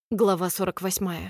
Глава 48.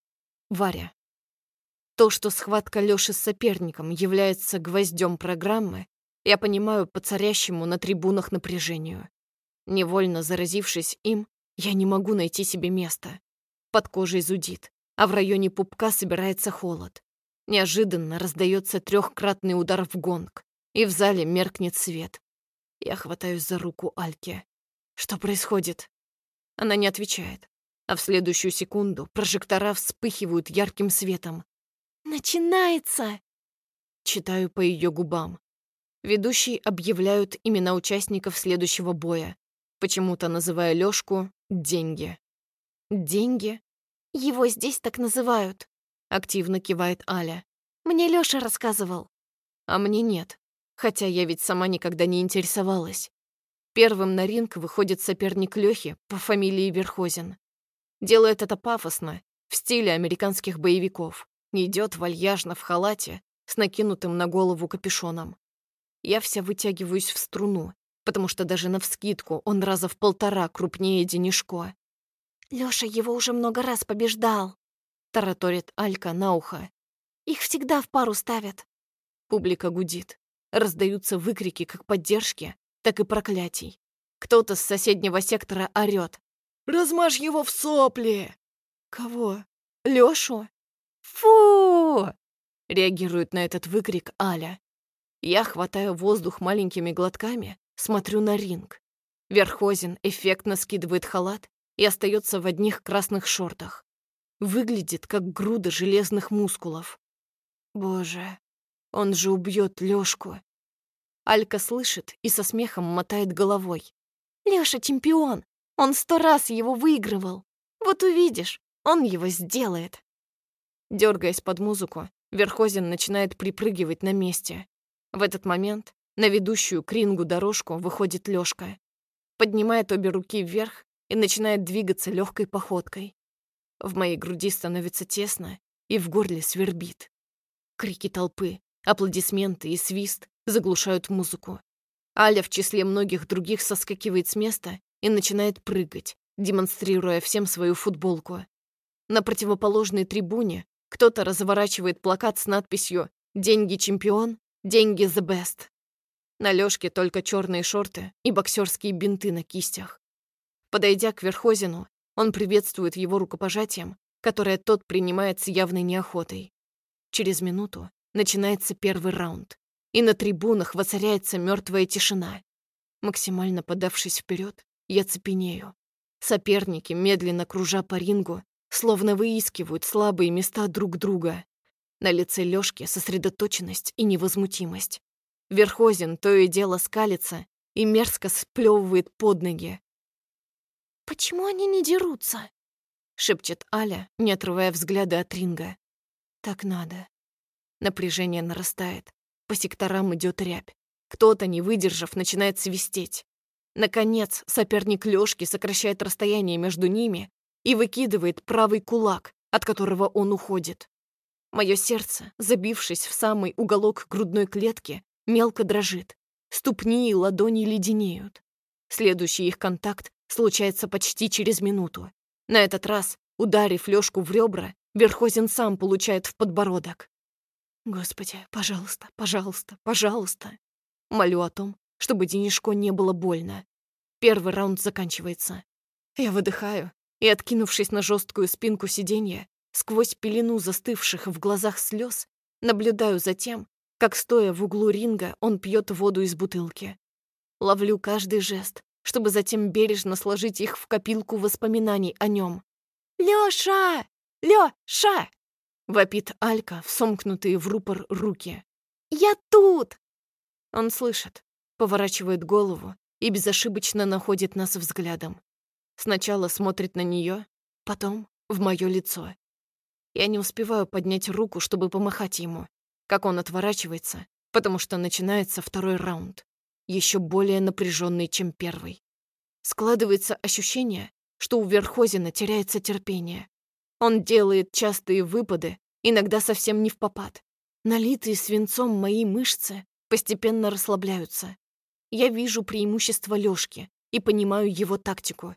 Варя. То, что схватка Лёши с соперником является гвоздем программы, я понимаю по царящему на трибунах напряжению. Невольно заразившись им, я не могу найти себе места. Под кожей зудит, а в районе пупка собирается холод. Неожиданно раздается трехкратный удар в гонг, и в зале меркнет свет. Я хватаюсь за руку Альки. Что происходит? Она не отвечает. А в следующую секунду прожектора вспыхивают ярким светом. «Начинается!» Читаю по ее губам. Ведущие объявляют имена участников следующего боя, почему-то называя Лёшку «Деньги». «Деньги? Его здесь так называют», — активно кивает Аля. «Мне Лёша рассказывал». А мне нет, хотя я ведь сама никогда не интересовалась. Первым на ринг выходит соперник Лёхи по фамилии Верхозен. Делает это пафосно, в стиле американских боевиков. Идет вальяжно в халате, с накинутым на голову капюшоном. Я вся вытягиваюсь в струну, потому что даже навскидку он раза в 1,5 крупнее Денишко. «Лёша его уже много раз побеждал», — тараторит Алька на ухо. «Их всегда в пару ставят». Публика гудит. Раздаются выкрики как поддержки, так и проклятий. Кто-то с соседнего сектора орёт: «Размажь его в сопли!» «Кого? Лёшу?» «Фу!» — реагирует на этот выкрик Аля. Я хватаю воздух маленькими глотками, смотрю на ринг. Верхозен эффектно скидывает халат и остается в одних красных шортах. Выглядит, как груда железных мускулов. Боже, он же убьет Лёшку. Алька слышит и со смехом мотает головой. «Лёша чемпион! Он 100 раз его выигрывал. Вот увидишь, он его сделает». Дёргаясь под музыку, Верхозен начинает припрыгивать на месте. В этот момент на ведущую к рингу дорожку выходит Лёшка. Поднимает обе руки вверх и начинает двигаться легкой походкой. В моей груди становится тесно и в горле свербит. Крики толпы, аплодисменты и свист заглушают музыку. Аля в числе многих других соскакивает с места и начинает прыгать, демонстрируя всем свою футболку. На противоположной трибуне кто-то разворачивает плакат с надписью «Деньги чемпион, деньги the best». На Лёшке только черные шорты и боксерские бинты на кистях. Подойдя к Верхозену, он приветствует его рукопожатием, которое тот принимает с явной неохотой. Через минуту начинается первый раунд, и на трибунах воцаряется мертвая тишина. Максимально подавшись вперед, я цепенею. Соперники, медленно кружа по рингу, словно выискивают слабые места друг друга. На лице Лёшки сосредоточенность и невозмутимость. Верхозен то и дело скалится и мерзко сплёвывает под ноги. «Почему они не дерутся?» — шепчет Аля, не отрывая взгляда от ринга. «Так надо». Напряжение нарастает. По секторам идет рябь. Кто-то, не выдержав, начинает свистеть. Наконец, соперник Лёшки сокращает расстояние между ними и выкидывает правый кулак, от которого он уходит. Мое сердце, забившись в самый уголок грудной клетки, мелко дрожит. Ступни и ладони леденеют. Следующий их контакт случается почти через минуту. На этот раз, ударив Лёшку в ребра, Верхозен сам получает в подбородок. «Господи, пожалуйста, пожалуйста, пожалуйста!» Молю о том, чтобы Денишко не было больно. Первый раунд заканчивается. Я выдыхаю и, откинувшись на жесткую спинку сиденья, сквозь пелену застывших в глазах слез, наблюдаю за тем, как, стоя в углу ринга, он пьет воду из бутылки. Ловлю каждый жест, чтобы затем бережно сложить их в копилку воспоминаний о нем. «Лёша! Лёша!» — вопит Алька в сомкнутые в рупор руки. «Я тут!» Он слышит, поворачивает голову и безошибочно находит нас взглядом. Сначала смотрит на нее, потом в мое лицо. Я не успеваю поднять руку, чтобы помахать ему, как он отворачивается, потому что начинается второй раунд, еще более напряженный, чем первый. Складывается ощущение, что у Верхозена теряется терпение. Он делает частые выпады, иногда совсем не впопад. Налитые свинцом мои мышцы постепенно расслабляются. Я вижу преимущество Лёшки и понимаю его тактику.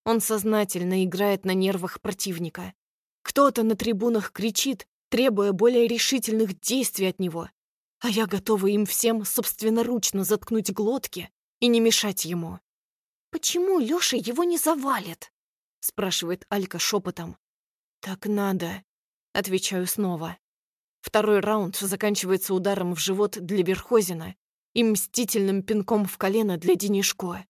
Он сознательно играет на нервах противника. Кто-то на трибунах кричит, требуя более решительных действий от него, а я готова им всем собственноручно заткнуть глотки и не мешать ему. «Почему Лёша его не завалит?» — спрашивает Алька шепотом. «Так надо», — отвечаю снова. Второй раунд заканчивается ударом в живот для Верхозина и мстительным пинком в колено для Денишко.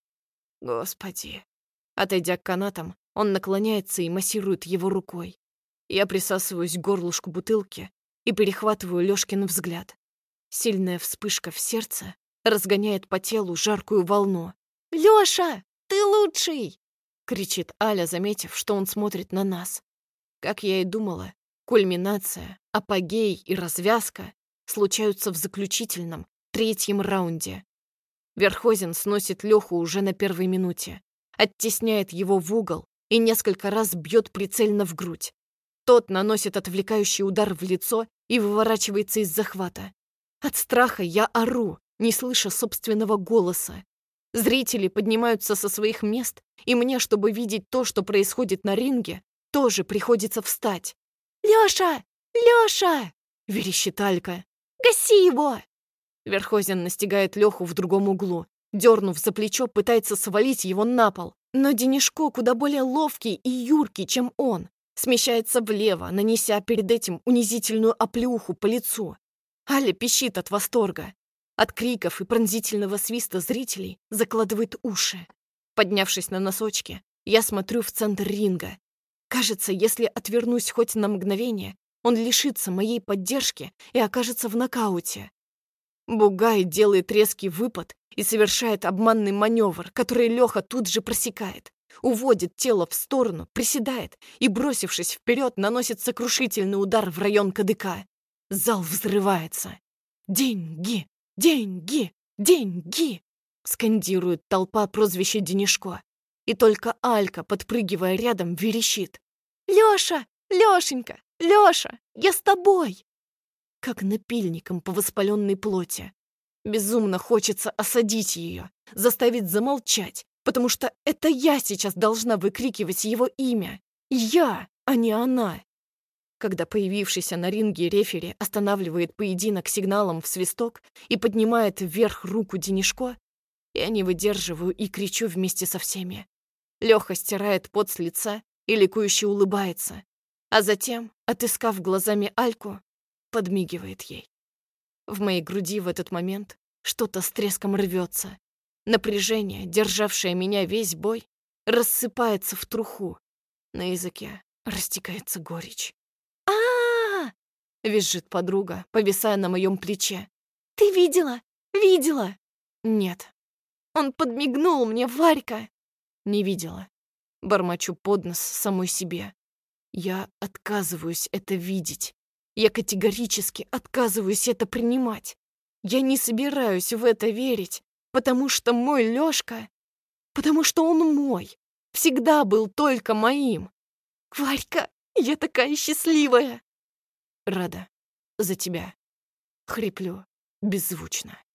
Господи. Отойдя к канатам, он наклоняется и массирует его рукой. Я присасываюсь к горлышку бутылки и перехватываю Лёшкин взгляд. Сильная вспышка в сердце разгоняет по телу жаркую волну. «Лёша, ты лучший!» — кричит Аля, заметив, что он смотрит на нас. Как я и думала, кульминация, апогей и развязка случаются в заключительном, третьем раунде. Верхозин сносит Лёху уже на первой минуте, оттесняет его в угол и несколько раз бьет прицельно в грудь. Тот наносит отвлекающий удар в лицо и выворачивается из захвата. От страха я ору, не слыша собственного голоса. Зрители поднимаются со своих мест, и мне, чтобы видеть то, что происходит на ринге, тоже приходится встать. «Лёша! Лёша!» — верещит Алька. «Гаси его!» Верхозин настигает Лёху в другом углу. Дёрнув за плечо, пытается свалить его на пол. Но Денишко куда более ловкий и юркий, чем он. Смещается влево, нанеся перед этим унизительную оплеуху по лицу. Аля пищит от восторга. От криков и пронзительного свиста зрителей закладывает уши. Поднявшись на носочки, я смотрю в центр ринга. Кажется, если отвернусь хоть на мгновение, он лишится моей поддержки и окажется в нокауте. Бугай делает резкий выпад и совершает обманный маневр, который Лёха тут же просекает. Уводит тело в сторону, приседает и, бросившись вперед, наносит сокрушительный удар в район кадыка. Зал взрывается. «Деньги! Деньги! Деньги!» скандирует толпа прозвище Денишко. И только Алька, подпрыгивая рядом, верещит. «Лёша! Лёшенька! Лёша! Я с тобой!» Как напильником по воспаленной плоти. Безумно хочется осадить ее, заставить замолчать, потому что это я сейчас должна выкрикивать его имя. Я, а не она. Когда появившийся на ринге рефери останавливает поединок сигналом в свисток и поднимает вверх руку Денишко, я не выдерживаю и кричу вместе со всеми. Лёха стирает пот с лица и ликующе улыбается, а затем, отыскав глазами Альку, подмигивает ей. В моей груди в этот момент что-то с треском рвется. Напряжение, державшее меня весь бой, рассыпается в труху. На языке растекается горечь. а визжит подруга, повисая на моем плече. «Ты видела? Видела?» «Нет». «Он подмигнул мне, Варька!» «Не видела». Бормочу под нос самой себе. Я отказываюсь это видеть. Я категорически отказываюсь это принимать. Я не собираюсь в это верить, потому что мой Лёшка, потому что он мой, всегда был только моим. Варька, я такая счастливая. Рада за тебя. Хриплю беззвучно.